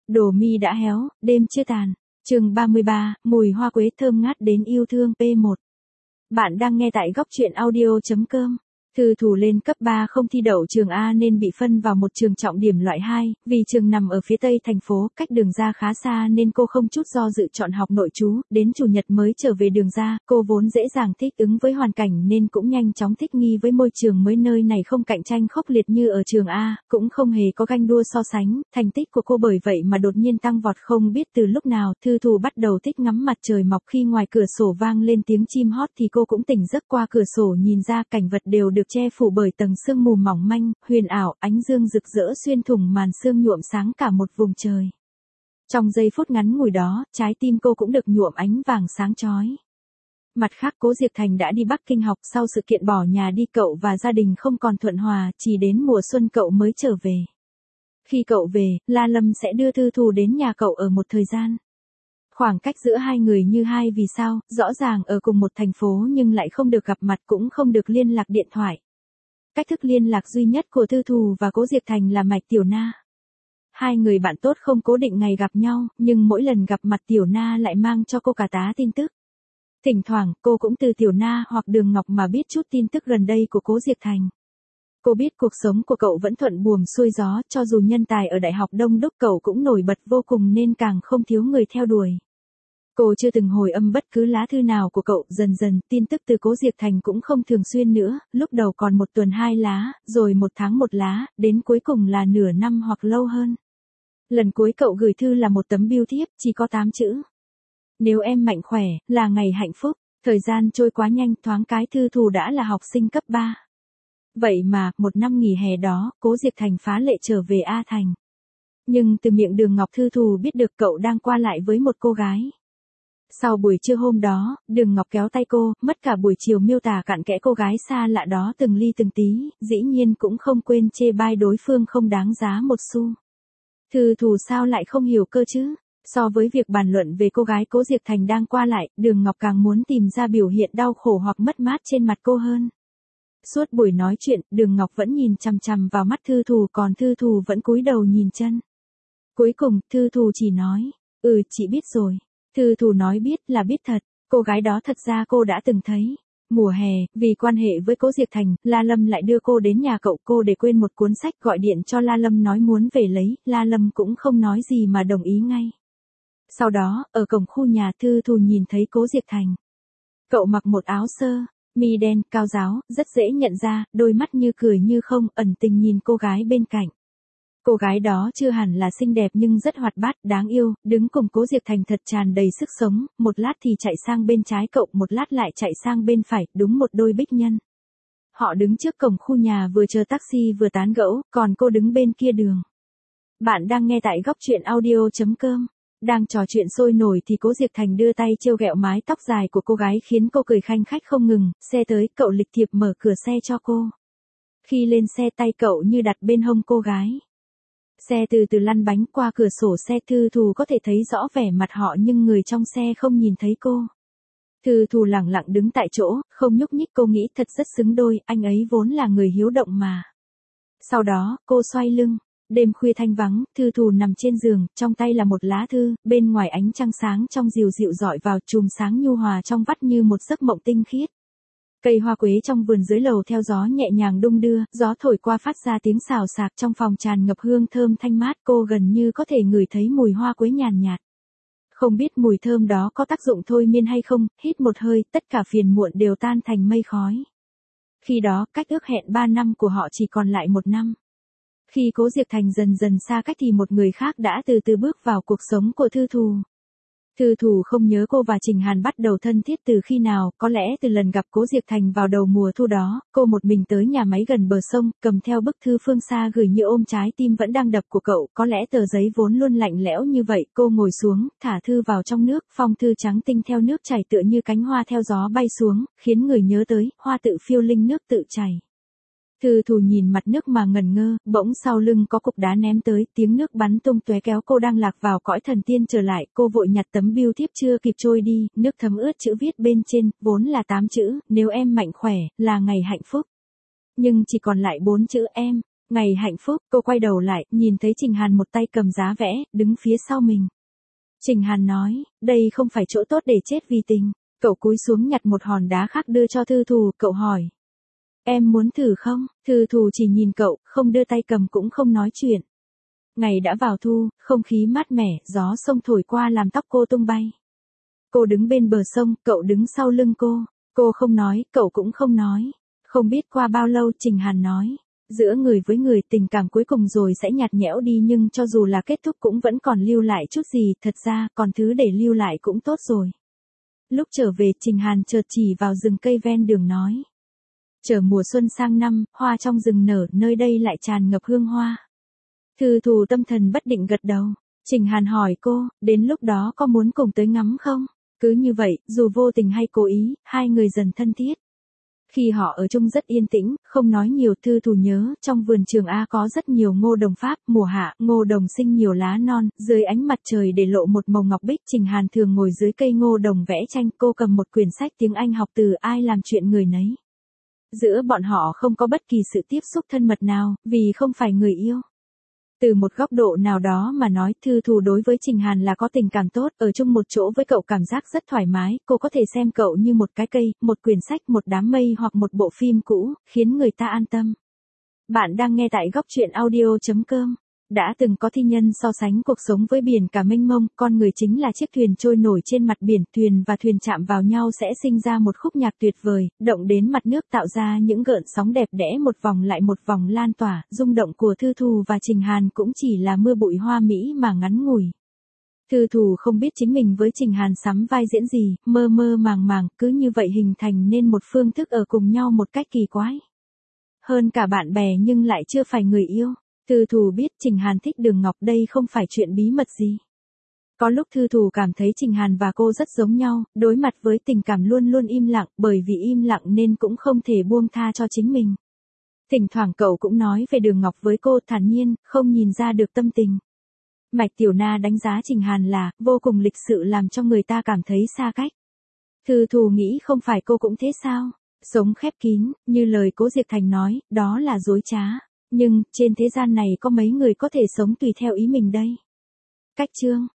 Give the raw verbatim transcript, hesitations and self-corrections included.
Đồ mi đã héo, đêm chưa tàn. Chương ba mươi ba, mùi hoa quế thơm ngát đến yêu thương P một. Bạn đang nghe tại góc truyện audio chấm com. Thư Thù lên cấp ba không thi đậu trường A nên bị phân vào một trường trọng điểm loại hai, vì trường nằm ở phía tây thành phố, cách đường ra khá xa nên cô không chút do dự chọn học nội trú, đến chủ nhật mới trở về đường ra, cô vốn dễ dàng thích ứng với hoàn cảnh nên cũng nhanh chóng thích nghi với môi trường mới, nơi này không cạnh tranh khốc liệt như ở trường A, cũng không hề có ganh đua so sánh, thành tích của cô bởi vậy mà đột nhiên tăng vọt không biết từ lúc nào. Thư Thù bắt đầu thích ngắm mặt trời mọc, khi ngoài cửa sổ vang lên tiếng chim hót thì cô cũng tỉnh giấc, qua cửa sổ nhìn ra cảnh vật đều được che phủ bởi tầng sương mù mỏng manh, huyền ảo, ánh dương rực rỡ xuyên thủng màn sương nhuộm sáng cả một vùng trời. Trong giây phút ngắn ngủi đó, trái tim cô cũng được nhuộm ánh vàng sáng chói. Mặt khác, Cố Diệp Thành đã đi Bắc Kinh học, sau sự kiện bỏ nhà đi cậu và gia đình không còn thuận hòa, chỉ đến mùa xuân cậu mới trở về. Khi cậu về, La Lâm sẽ đưa Thư Thù đến nhà cậu ở một thời gian. Khoảng cách giữa hai người như hai vì sao, rõ ràng ở cùng một thành phố nhưng lại không được gặp mặt, cũng không được liên lạc điện thoại. Cách thức liên lạc duy nhất của Thư Thù và Cố Diệp Thành là Mạch Tiểu Na. Hai người bạn tốt không cố định ngày gặp nhau, nhưng mỗi lần gặp mặt Tiểu Na lại mang cho cô cả tá tin tức. Thỉnh thoảng, cô cũng từ Tiểu Na hoặc Đường Ngọc mà biết chút tin tức gần đây của Cố Diệp Thành. Cô biết cuộc sống của cậu vẫn thuận buồm xuôi gió, cho dù nhân tài ở Đại học Đông Đúc cậu cũng nổi bật vô cùng nên càng không thiếu người theo đuổi. Cô chưa từng hồi âm bất cứ lá thư nào của cậu, dần dần, tin tức từ Cố Diệp Thành cũng không thường xuyên nữa, lúc đầu còn một tuần hai lá, rồi một tháng một lá, đến cuối cùng là nửa năm hoặc lâu hơn. Lần cuối cậu gửi thư là một tấm bưu thiếp, chỉ có tám chữ. Nếu em mạnh khỏe, là ngày hạnh phúc. Thời gian trôi quá nhanh, thoáng cái Thư Thù đã là học sinh cấp ba. Vậy mà, một năm nghỉ hè đó, Cố Diệp Thành phá lệ trở về A Thành. Nhưng từ miệng Đường Ngọc Thư Thù biết được cậu đang qua lại với một cô gái. Sau buổi trưa hôm đó, Đường Ngọc kéo tay cô, mất cả buổi chiều miêu tả cặn kẽ cô gái xa lạ đó từng ly từng tí, dĩ nhiên cũng không quên chê bai đối phương không đáng giá một xu. Thư Thù sao lại không hiểu cơ chứ? So với việc bàn luận về cô gái Cố Diệp Thành đang qua lại, Đường Ngọc càng muốn tìm ra biểu hiện đau khổ hoặc mất mát trên mặt cô hơn. Suốt buổi nói chuyện, Đường Ngọc vẫn nhìn chằm chằm vào mắt Thư Thù, còn Thư Thù vẫn cúi đầu nhìn chân. Cuối cùng, Thư Thù chỉ nói, ừ, chị biết rồi. Thư Thù nói biết là biết thật, cô gái đó thật ra cô đã từng thấy. Mùa hè, vì quan hệ với Cố Diệp Thành, La Lâm lại đưa cô đến nhà cậu, cô để quên một cuốn sách, gọi điện cho La Lâm nói muốn về lấy, La Lâm cũng không nói gì mà đồng ý ngay. Sau đó, ở cổng khu nhà, Thư Thù nhìn thấy Cố Diệp Thành. Cậu mặc một áo sơ mi đen, cao ráo, rất dễ nhận ra, đôi mắt như cười như không, ẩn tình nhìn cô gái bên cạnh. Cô gái đó chưa hẳn là xinh đẹp nhưng rất hoạt bát, đáng yêu, đứng cùng Cố Diệp Thành thật tràn đầy sức sống, một lát thì chạy sang bên trái cậu, một lát lại chạy sang bên phải, đúng một đôi bích nhân. Họ đứng trước cổng khu nhà vừa chờ taxi vừa tán gẫu, còn cô đứng bên kia đường. Bạn đang nghe tại góc truyện audio chấm com. Đang trò chuyện sôi nổi thì Cố Diệp Thành đưa tay trêu ghẹo mái tóc dài của cô gái khiến cô cười khanh khách không ngừng, xe tới, cậu lịch thiệp mở cửa xe cho cô. Khi lên xe tay cậu như đặt bên hông cô gái. Xe từ từ lăn bánh, qua cửa sổ xe Thư Thù có thể thấy rõ vẻ mặt họ nhưng người trong xe không nhìn thấy cô. Thư Thù lẳng lặng đứng tại chỗ, không nhúc nhích, cô nghĩ thật rất xứng đôi, anh ấy vốn là người hiếu động mà. Sau đó, cô xoay lưng. Đêm khuya thanh vắng, Thư Thù nằm trên giường, trong tay là một lá thư, bên ngoài ánh trăng sáng trong dịu dịu rọi vào, chùm sáng nhu hòa trong vắt như một giấc mộng tinh khiết. Cây hoa quế trong vườn dưới lầu theo gió nhẹ nhàng đung đưa, gió thổi qua phát ra tiếng xào xạc, trong phòng tràn ngập hương thơm thanh mát, cô gần như có thể ngửi thấy mùi hoa quế nhàn nhạt. Không biết mùi thơm đó có tác dụng thôi miên hay không, hít một hơi, tất cả phiền muộn đều tan thành mây khói. Khi đó, cách ước hẹn ba năm của họ chỉ còn lại một năm. Khi Cố Diệp Thành dần dần xa cách thì một người khác đã từ từ bước vào cuộc sống của Thư Thù. Thư Thù không nhớ cô và Trình Hàn bắt đầu thân thiết từ khi nào, có lẽ từ lần gặp Cố Diệp Thành vào đầu mùa thu đó, cô một mình tới nhà máy gần bờ sông, cầm theo bức thư phương xa gửi như ôm trái tim vẫn đang đập của cậu, có lẽ tờ giấy vốn luôn lạnh lẽo như vậy, cô ngồi xuống, thả thư vào trong nước, phong thư trắng tinh theo nước chảy tựa như cánh hoa theo gió bay xuống, khiến người nhớ tới, hoa tự phiêu linh nước tự chảy. Thư Thù nhìn mặt nước mà ngẩn ngơ, bỗng sau lưng có cục đá ném tới, tiếng nước bắn tung tóe kéo cô đang lạc vào cõi thần tiên trở lại, cô vội nhặt tấm bưu thiếp chưa kịp trôi đi, nước thấm ướt chữ viết bên trên, vốn là tám chữ, nếu em mạnh khỏe, là ngày hạnh phúc. Nhưng chỉ còn lại bốn chữ em, Ngày hạnh phúc, cô quay đầu lại, nhìn thấy Trình Hàn một tay cầm giá vẽ, đứng phía sau mình. Trình Hàn nói, đây không phải chỗ tốt để chết vì tình. Cậu cúi xuống nhặt một hòn đá khác đưa cho Thư Thù, cậu hỏi. Em muốn thử không? Thư Thù chỉ nhìn cậu, không đưa tay cầm cũng không nói chuyện. Ngày đã vào thu, không khí mát mẻ, gió sông thổi qua làm tóc cô tung bay. Cô đứng bên bờ sông, cậu đứng sau lưng cô. Cô không nói, cậu cũng không nói. Không biết qua bao lâu Trình Hàn nói. Giữa người với người tình cảm cuối cùng rồi sẽ nhạt nhẽo đi nhưng cho dù là kết thúc cũng vẫn còn lưu lại chút gì, thật ra còn thứ để lưu lại cũng tốt rồi. Lúc trở về Trình Hàn chợt chỉ vào rừng cây ven đường nói. Chờ mùa xuân sang năm, hoa trong rừng nở, nơi đây lại tràn ngập hương hoa. Thư Thù tâm thần bất định gật đầu. Trình Hàn hỏi cô, đến lúc đó có muốn cùng tới ngắm không? Cứ như vậy, dù vô tình hay cố ý, hai người dần thân thiết. Khi họ ở chung rất yên tĩnh, không nói nhiều. Thư Thù nhớ, trong vườn trường A có rất nhiều ngô đồng Pháp, mùa hạ, ngô đồng sinh nhiều lá non, dưới ánh mặt trời để lộ một màu ngọc bích. Trình Hàn thường ngồi dưới cây ngô đồng vẽ tranh, cô cầm một quyển sách tiếng Anh học từ ai làm chuyện người nấy. Giữa bọn họ không có bất kỳ sự tiếp xúc thân mật nào, vì không phải người yêu. Từ một góc độ nào đó mà nói, Thư Thù đối với Trình Hàn là có tình cảm tốt, ở chung một chỗ với cậu cảm giác rất thoải mái, cô có thể xem cậu như một cái cây, một quyển sách, một đám mây hoặc một bộ phim cũ, khiến người ta an tâm. Bạn đang nghe tại góc truyện audio chấm com. Đã từng có thi nhân so sánh cuộc sống với biển cả mênh mông, con người chính là chiếc thuyền trôi nổi trên mặt biển, thuyền và thuyền chạm vào nhau sẽ sinh ra một khúc nhạc tuyệt vời, động đến mặt nước tạo ra những gợn sóng đẹp đẽ một vòng lại một vòng lan tỏa, rung động của Thư Thù và Trình Hàn cũng chỉ là mưa bụi hoa mỹ mà ngắn ngủi. Thư Thù không biết chính mình với Trình Hàn sắm vai diễn gì, mơ mơ màng màng, cứ như vậy hình thành nên một phương thức ở cùng nhau một cách kỳ quái. Hơn cả bạn bè nhưng lại chưa phải người yêu. Thư Thù biết Trình Hàn thích Đường Ngọc, đây không phải chuyện bí mật gì. Có lúc Thư Thù cảm thấy Trình Hàn và cô rất giống nhau, đối mặt với tình cảm luôn luôn im lặng, bởi vì im lặng nên cũng không thể buông tha cho chính mình. Thỉnh thoảng cậu cũng nói về Đường Ngọc với cô thản nhiên, không nhìn ra được tâm tình. Mạch Tiểu Na đánh giá Trình Hàn là vô cùng lịch sự làm cho người ta cảm thấy xa cách. Thư Thù nghĩ không phải cô cũng thế sao? Sống khép kín, như lời Cố Diệp Thành nói, đó là dối trá. Nhưng, trên thế gian này có mấy người có thể sống tùy theo ý mình đây. Cách chương